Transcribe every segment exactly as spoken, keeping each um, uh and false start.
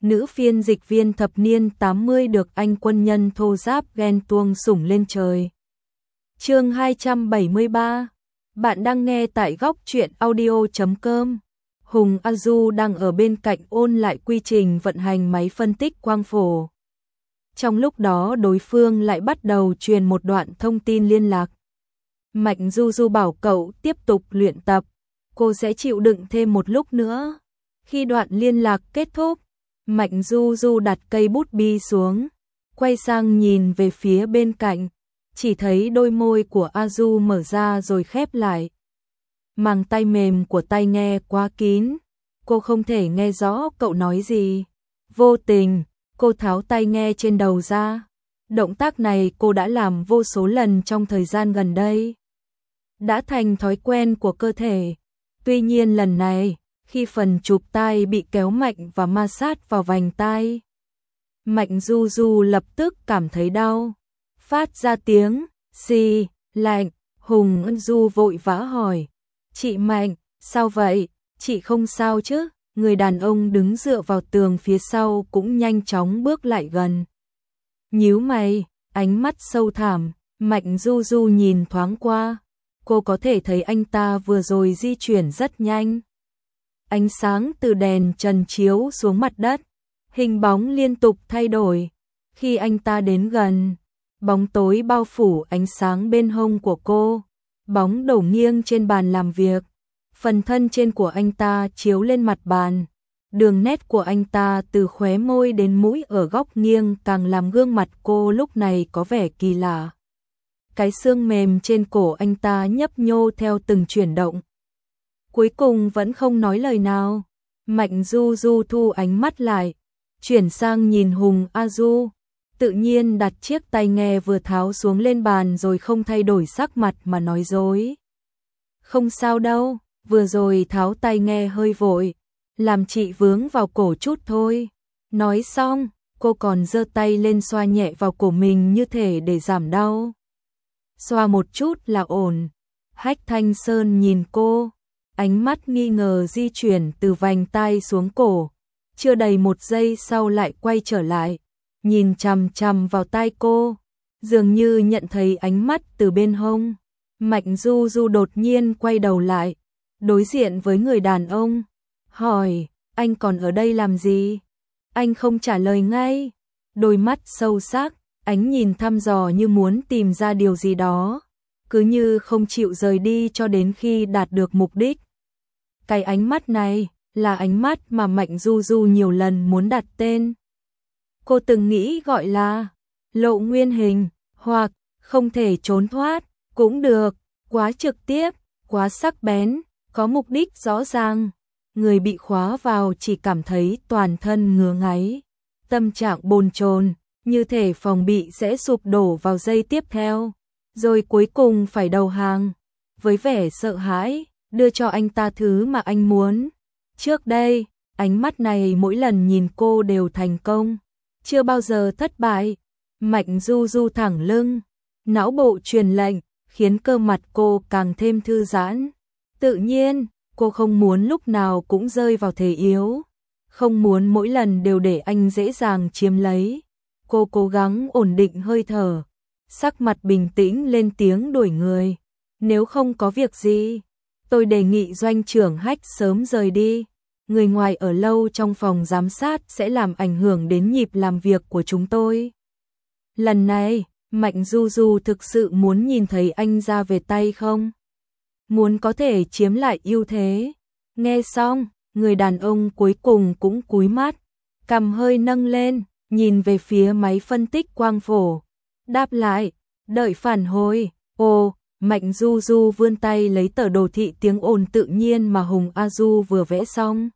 nữ phiên dịch viên thập niên tám mươi được anh quân nhân thô giáp ghen tuông sủng lên trời. Chương hai trăm bảy mươi ba. Bạn đang nghe tại góc truyện audio chấm com. Hùng A Du đang ở bên cạnh ôn lại quy trình vận hành máy phân tích quang phổ. Trong lúc đó đối phương lại bắt đầu truyền một đoạn thông tin liên lạc. Mạnh Du Du bảo cậu tiếp tục luyện tập, cô sẽ chịu đựng thêm một lúc nữa. Khi đoạn liên lạc kết thúc, Mạnh Du Du đặt cây bút bi xuống, quay sang nhìn về phía bên cạnh, chỉ thấy đôi môi của A Du mở ra rồi khép lại. Màng tay mềm của tai nghe quá kín, cô không thể nghe rõ cậu nói gì. Vô tình, cô tháo tai nghe trên đầu ra. Động tác này cô đã làm vô số lần trong thời gian gần đây, đã thành thói quen của cơ thể. Tuy nhiên lần này, khi phần chụp tai bị kéo mạnh và ma sát vào vành tai, Mạnh Du Du lập tức cảm thấy đau, phát ra tiếng xì lạnh. Hùng Ân Du vội vã hỏi, chị Mạnh, sao vậy? Chị không sao chứ? Người đàn ông đứng dựa vào tường phía sau cũng nhanh chóng bước lại gần. Nhíu mày, ánh mắt sâu thẳm. Mạnh Du Du nhìn thoáng qua, cô có thể thấy anh ta vừa rồi di chuyển rất nhanh. Ánh sáng từ đèn trần chiếu xuống mặt đất, hình bóng liên tục thay đổi. Khi anh ta đến gần, bóng tối bao phủ ánh sáng bên hông của cô, bóng đổ nghiêng trên bàn làm việc. Phần thân trên của anh ta chiếu lên mặt bàn, đường nét của anh ta từ khóe môi đến mũi ở góc nghiêng càng làm gương mặt cô lúc này có vẻ kỳ lạ. Cái xương mềm trên cổ anh ta nhấp nhô theo từng chuyển động. Cuối cùng vẫn không nói lời nào. Mạnh Du Du thu ánh mắt lại, chuyển sang nhìn Hùng A Du, tự nhiên đặt chiếc tai nghe vừa tháo xuống lên bàn rồi không thay đổi sắc mặt mà nói dối. Không sao đâu, vừa rồi tháo tai nghe hơi vội, làm chị vướng vào cổ chút thôi. Nói xong, cô còn giơ tay lên xoa nhẹ vào cổ mình như thể để giảm đau. Xoa một chút là ổn. Hách Thanh Sơn nhìn cô, ánh mắt nghi ngờ di chuyển từ vành tai xuống cổ, chưa đầy một giây sau lại quay trở lại, nhìn chằm chằm vào tai cô, dường như nhận thấy ánh mắt từ bên hông. Mạnh Du Du đột nhiên quay đầu lại, đối diện với người đàn ông, hỏi, anh còn ở đây làm gì? Anh không trả lời ngay, đôi mắt sâu sắc, ánh nhìn thăm dò như muốn tìm ra điều gì đó, cứ như không chịu rời đi cho đến khi đạt được mục đích. Cái ánh mắt này là ánh mắt mà Mạnh Du Du nhiều lần muốn đặt tên. Cô từng nghĩ gọi là lộ nguyên hình, hoặc không thể trốn thoát, cũng được, quá trực tiếp, quá sắc bén, có mục đích rõ ràng. Người bị khóa vào chỉ cảm thấy toàn thân ngứa ngáy, tâm trạng bồn chồn, như thể phòng bị sẽ sụp đổ vào giây tiếp theo, rồi cuối cùng phải đầu hàng. Với vẻ sợ hãi, đưa cho anh ta thứ mà anh muốn. Trước đây, ánh mắt này mỗi lần nhìn cô đều thành công, chưa bao giờ thất bại. Mạnh Du Du thẳng lưng, não bộ truyền lệnh, khiến cơ mặt cô càng thêm thư giãn. Tự nhiên, cô không muốn lúc nào cũng rơi vào thế yếu, không muốn mỗi lần đều để anh dễ dàng chiếm lấy. Cô cố gắng ổn định hơi thở, sắc mặt bình tĩnh lên tiếng đuổi người. Nếu không có việc gì, tôi đề nghị doanh trưởng Hách sớm rời đi. Người ngoài ở lâu trong phòng giám sát sẽ làm ảnh hưởng đến nhịp làm việc của chúng tôi. Lần này, Mạnh Du Du thực sự muốn nhìn thấy anh ra về tay không? Muốn có thể chiếm lại ưu thế. Nghe xong, người đàn ông cuối cùng cũng cúi mắt, cằm hơi nâng lên, nhìn về phía máy phân tích quang phổ. Đáp lại, đợi phản hồi. Ồ, Mạnh Du Du vươn tay lấy tờ đồ thị tiếng ồn tự nhiên mà Hùng A Du vừa vẽ xong,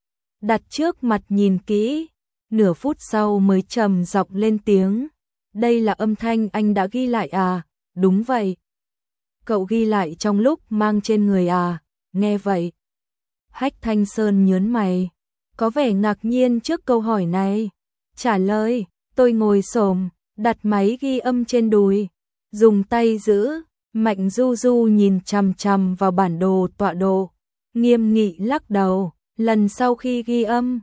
đặt trước mặt nhìn kỹ, nửa phút sau mới trầm giọng lên tiếng. Đây là âm thanh anh đã ghi lại à? Đúng vậy. Cậu ghi lại trong lúc mang trên người à? Nghe vậy, Hách Thanh Sơn nhớn mày, có vẻ ngạc nhiên trước câu hỏi này. Trả lời, tôi ngồi xổm, đặt máy ghi âm trên đùi, dùng tay giữ. Mạnh Du Du nhìn chằm chằm vào bản đồ tọa độ, nghiêm nghị lắc đầu. Lần sau khi ghi âm,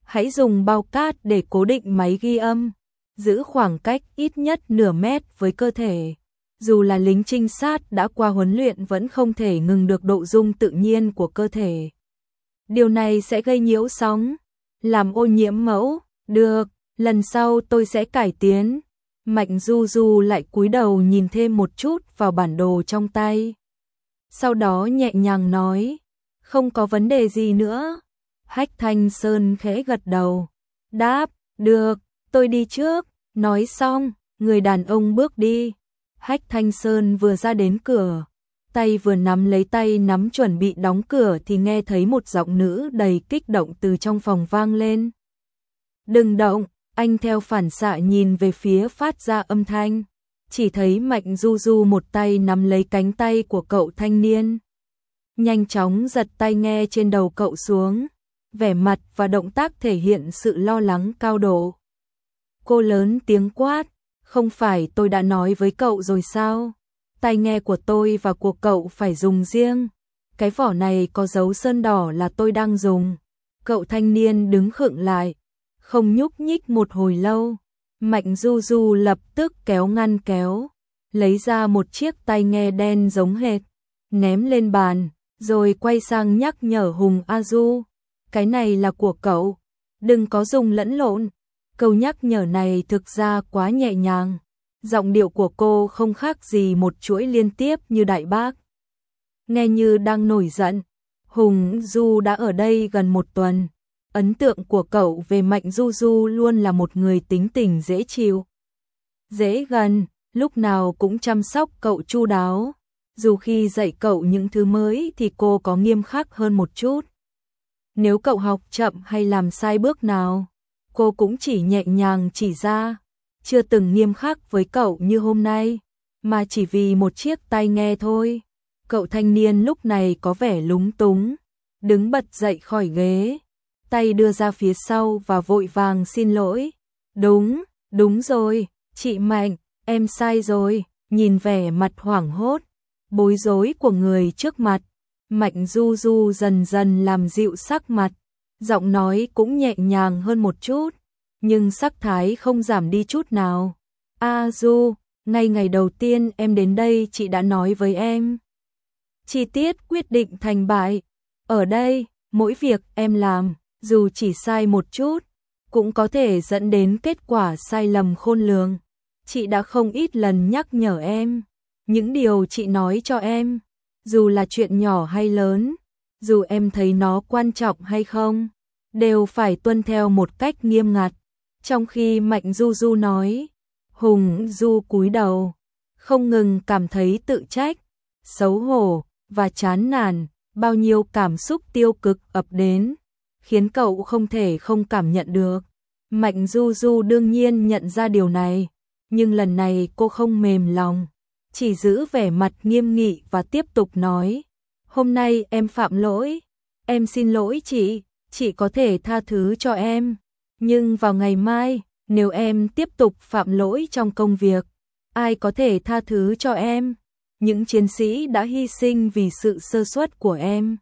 Hãy dùng bao cát để cố định máy ghi âm, giữ khoảng cách ít nhất nửa mét với cơ thể. Dù là lính trinh sát đã qua huấn luyện vẫn không thể ngừng được độ rung tự nhiên của cơ thể. Điều này sẽ gây nhiễu sóng, làm ô nhiễm mẫu. Được, lần sau tôi sẽ cải tiến. Mạnh Du Du lại cúi đầu nhìn thêm một chút vào bản đồ trong tay. Sau đó nhẹ nhàng nói, không có vấn đề gì nữa. Hách Thanh Sơn khẽ gật đầu, đáp, được, tôi đi trước. Nói xong, người đàn ông bước đi. Hách Thanh Sơn vừa ra đến cửa, tay vừa nắm lấy tay nắm chuẩn bị đóng cửa thì nghe thấy một giọng nữ đầy kích động từ trong phòng vang lên. Đừng động, anh theo phản xạ nhìn về phía phát ra âm thanh, chỉ thấy Mạnh Du Du một tay nắm lấy cánh tay của cậu thanh niên. Nhanh chóng giật tay nghe trên đầu cậu xuống, vẻ mặt và động tác thể hiện sự lo lắng cao độ. Cô lớn tiếng quát, không phải tôi đã nói với cậu rồi sao? Tai nghe của tôi và của cậu phải dùng riêng. Cái vỏ này có dấu sơn đỏ là tôi đang dùng. Cậu thanh niên đứng khựng lại, không nhúc nhích một hồi lâu. Mạnh Du Du lập tức kéo ngăn kéo, lấy ra một chiếc tai nghe đen giống hệt, ném lên bàn, rồi quay sang nhắc nhở Hùng A Du. Cái này là của cậu, đừng có dùng lẫn lộn. Câu nhắc nhở này thực ra quá nhẹ nhàng. Giọng điệu của cô không khác gì một chuỗi liên tiếp như đại bác. Nghe như đang nổi giận. Hùng Du đã ở đây gần một tuần. Ấn tượng của cậu về Mạnh Du Du luôn là một người tính tình dễ chịu, dễ gần, lúc nào cũng chăm sóc cậu chu đáo. Dù khi dạy cậu những thứ mới thì cô có nghiêm khắc hơn một chút. Nếu cậu học chậm hay làm sai bước nào, cô cũng chỉ nhẹ nhàng chỉ ra, chưa từng nghiêm khắc với cậu như hôm nay, mà chỉ vì một chiếc tai nghe thôi. Cậu thanh niên lúc này có vẻ lúng túng, đứng bật dậy khỏi ghế, tay đưa ra phía sau và vội vàng xin lỗi. Đúng, đúng rồi, chị Mạnh, em sai rồi. Nhìn vẻ mặt hoảng hốt, bối rối của người trước mặt, Mạnh Du Du dần dần làm dịu sắc mặt, giọng nói cũng nhẹ nhàng hơn một chút, nhưng sắc thái không giảm đi chút nào. A Du, ngay ngày đầu tiên em đến đây chị đã nói với em. Chi tiết quyết định thành bại. Ở đây, mỗi việc em làm, dù chỉ sai một chút, cũng có thể dẫn đến kết quả sai lầm khôn lường. Chị đã không ít lần nhắc nhở em. Những điều chị nói cho em, dù là chuyện nhỏ hay lớn, dù em thấy nó quan trọng hay không, đều phải tuân theo một cách nghiêm ngặt. Trong khi Mạnh Du Du nói, Hùng Du cúi đầu, không ngừng cảm thấy tự trách, xấu hổ và chán nản. Bao nhiêu cảm xúc tiêu cực ập đến, khiến cậu không thể không cảm nhận được. Mạnh Du Du đương nhiên nhận ra điều này, nhưng lần này cô không mềm lòng, chỉ giữ vẻ mặt nghiêm nghị và tiếp tục nói, hôm nay em phạm lỗi, em xin lỗi chị, chị có thể tha thứ cho em, nhưng vào ngày mai, nếu em tiếp tục phạm lỗi trong công việc, ai có thể tha thứ cho em? Những chiến sĩ đã hy sinh vì sự sơ suất của em,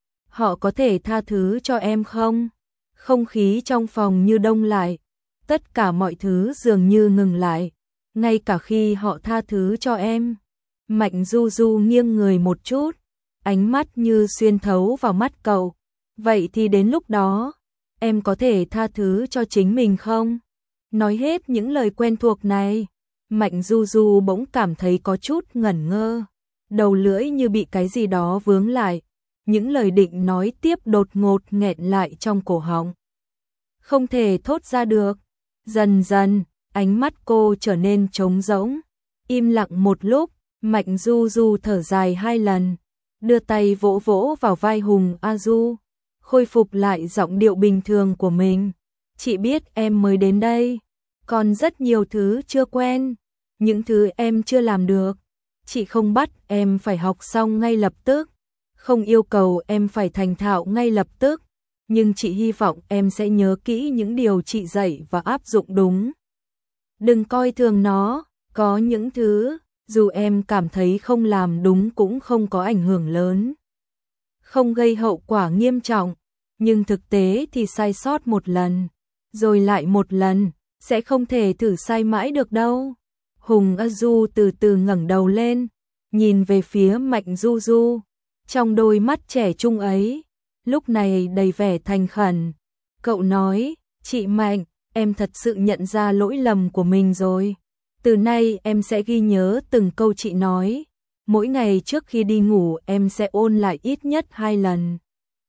họ có thể tha thứ cho em không? Không khí trong phòng như đông lại, tất cả mọi thứ dường như ngừng lại, ngay cả khi họ tha thứ cho em. Mạnh Du Du nghiêng người một chút, ánh mắt như xuyên thấu vào mắt cậu. Vậy thì đến lúc đó, em có thể tha thứ cho chính mình không? Nói hết những lời quen thuộc này, Mạnh Du Du bỗng cảm thấy có chút ngẩn ngơ, đầu lưỡi như bị cái gì đó vướng lại, những lời định nói tiếp đột ngột nghẹn lại trong cổ họng, không thể thốt ra được. Dần dần, ánh mắt cô trở nên trống rỗng, im lặng một lúc, Mạnh Du Du thở dài hai lần, đưa tay vỗ vỗ vào vai Hùng A Du, khôi phục lại giọng điệu bình thường của mình. Chị biết em mới đến đây, còn rất nhiều thứ chưa quen, những thứ em chưa làm được. Chị không bắt em phải học xong ngay lập tức, không yêu cầu em phải thành thạo ngay lập tức, nhưng chị hy vọng em sẽ nhớ kỹ những điều chị dạy và áp dụng đúng. Đừng coi thường nó, có những thứ, dù em cảm thấy không làm đúng cũng không có ảnh hưởng lớn, không gây hậu quả nghiêm trọng, nhưng thực tế thì sai sót một lần, rồi lại một lần, sẽ không thể thử sai mãi được đâu. Hùng A Du từ từ ngẩng đầu lên, nhìn về phía Mạnh Du Du, trong đôi mắt trẻ trung ấy, lúc này đầy vẻ thành khẩn. Cậu nói, chị Mạnh, em thật sự nhận ra lỗi lầm của mình rồi. Từ nay em sẽ ghi nhớ từng câu chị nói. Mỗi ngày trước khi đi ngủ em sẽ ôn lại ít nhất hai lần.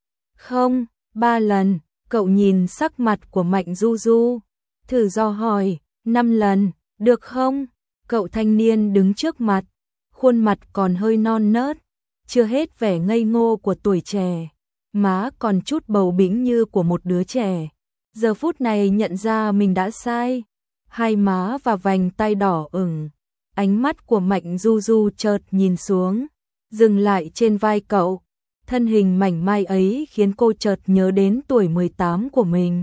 Không, ba lần. Cậu nhìn sắc mặt của Mạnh Du Du, thử dò hỏi, năm lần, được không? Cậu thanh niên đứng trước mặt, khuôn mặt còn hơi non nớt, chưa hết vẻ ngây ngô của tuổi trẻ, má còn chút bầu bĩnh như của một đứa trẻ. Giờ phút này nhận ra mình đã sai, hai má và vành tay đỏ ửng. Ánh mắt của Mạnh Du Du chợt nhìn xuống, dừng lại trên vai cậu. Thân hình mảnh mai ấy khiến cô chợt nhớ đến tuổi mười tám của mình.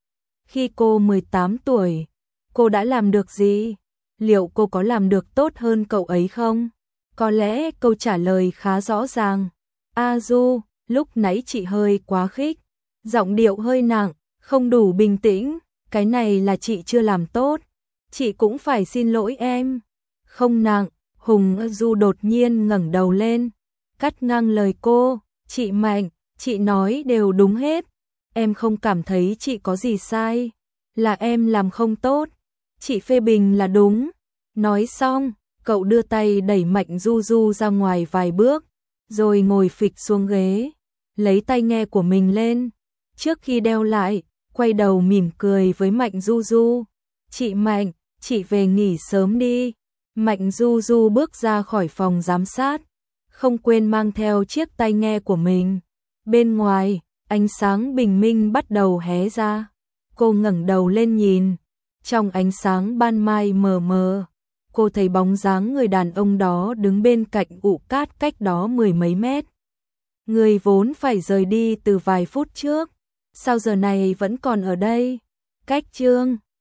Khi cô mười tám tuổi, cô đã làm được gì? Liệu cô có làm được tốt hơn cậu ấy không? Có lẽ câu trả lời khá rõ ràng. A Du, lúc nãy chị hơi quá khích, giọng điệu hơi nặng, không đủ bình tĩnh, cái này là chị chưa làm tốt. Chị cũng phải xin lỗi em. Không nặng, Hùng A Du đột nhiên ngẩng đầu lên, cắt ngang lời cô. Chị Mạnh, chị nói đều đúng hết. Em không cảm thấy chị có gì sai, là em làm không tốt. Chị phê bình là đúng. Nói xong, cậu đưa tay đẩy Mạnh Du Du ra ngoài vài bước, rồi ngồi phịch xuống ghế, lấy tai nghe của mình lên. Trước khi đeo lại, quay đầu mỉm cười với Mạnh Du Du. Chị Mạnh, chị về nghỉ sớm đi. Mạnh Du Du bước ra khỏi phòng giám sát, không quên mang theo chiếc tai nghe của mình. Bên ngoài, ánh sáng bình minh bắt đầu hé ra. Cô ngẩng đầu lên nhìn, trong ánh sáng ban mai mờ mờ, cô thấy bóng dáng người đàn ông đó đứng bên cạnh ụ cát cách đó mười mấy mét. Người vốn phải rời đi từ vài phút trước, sao giờ này vẫn còn ở đây? Cách chương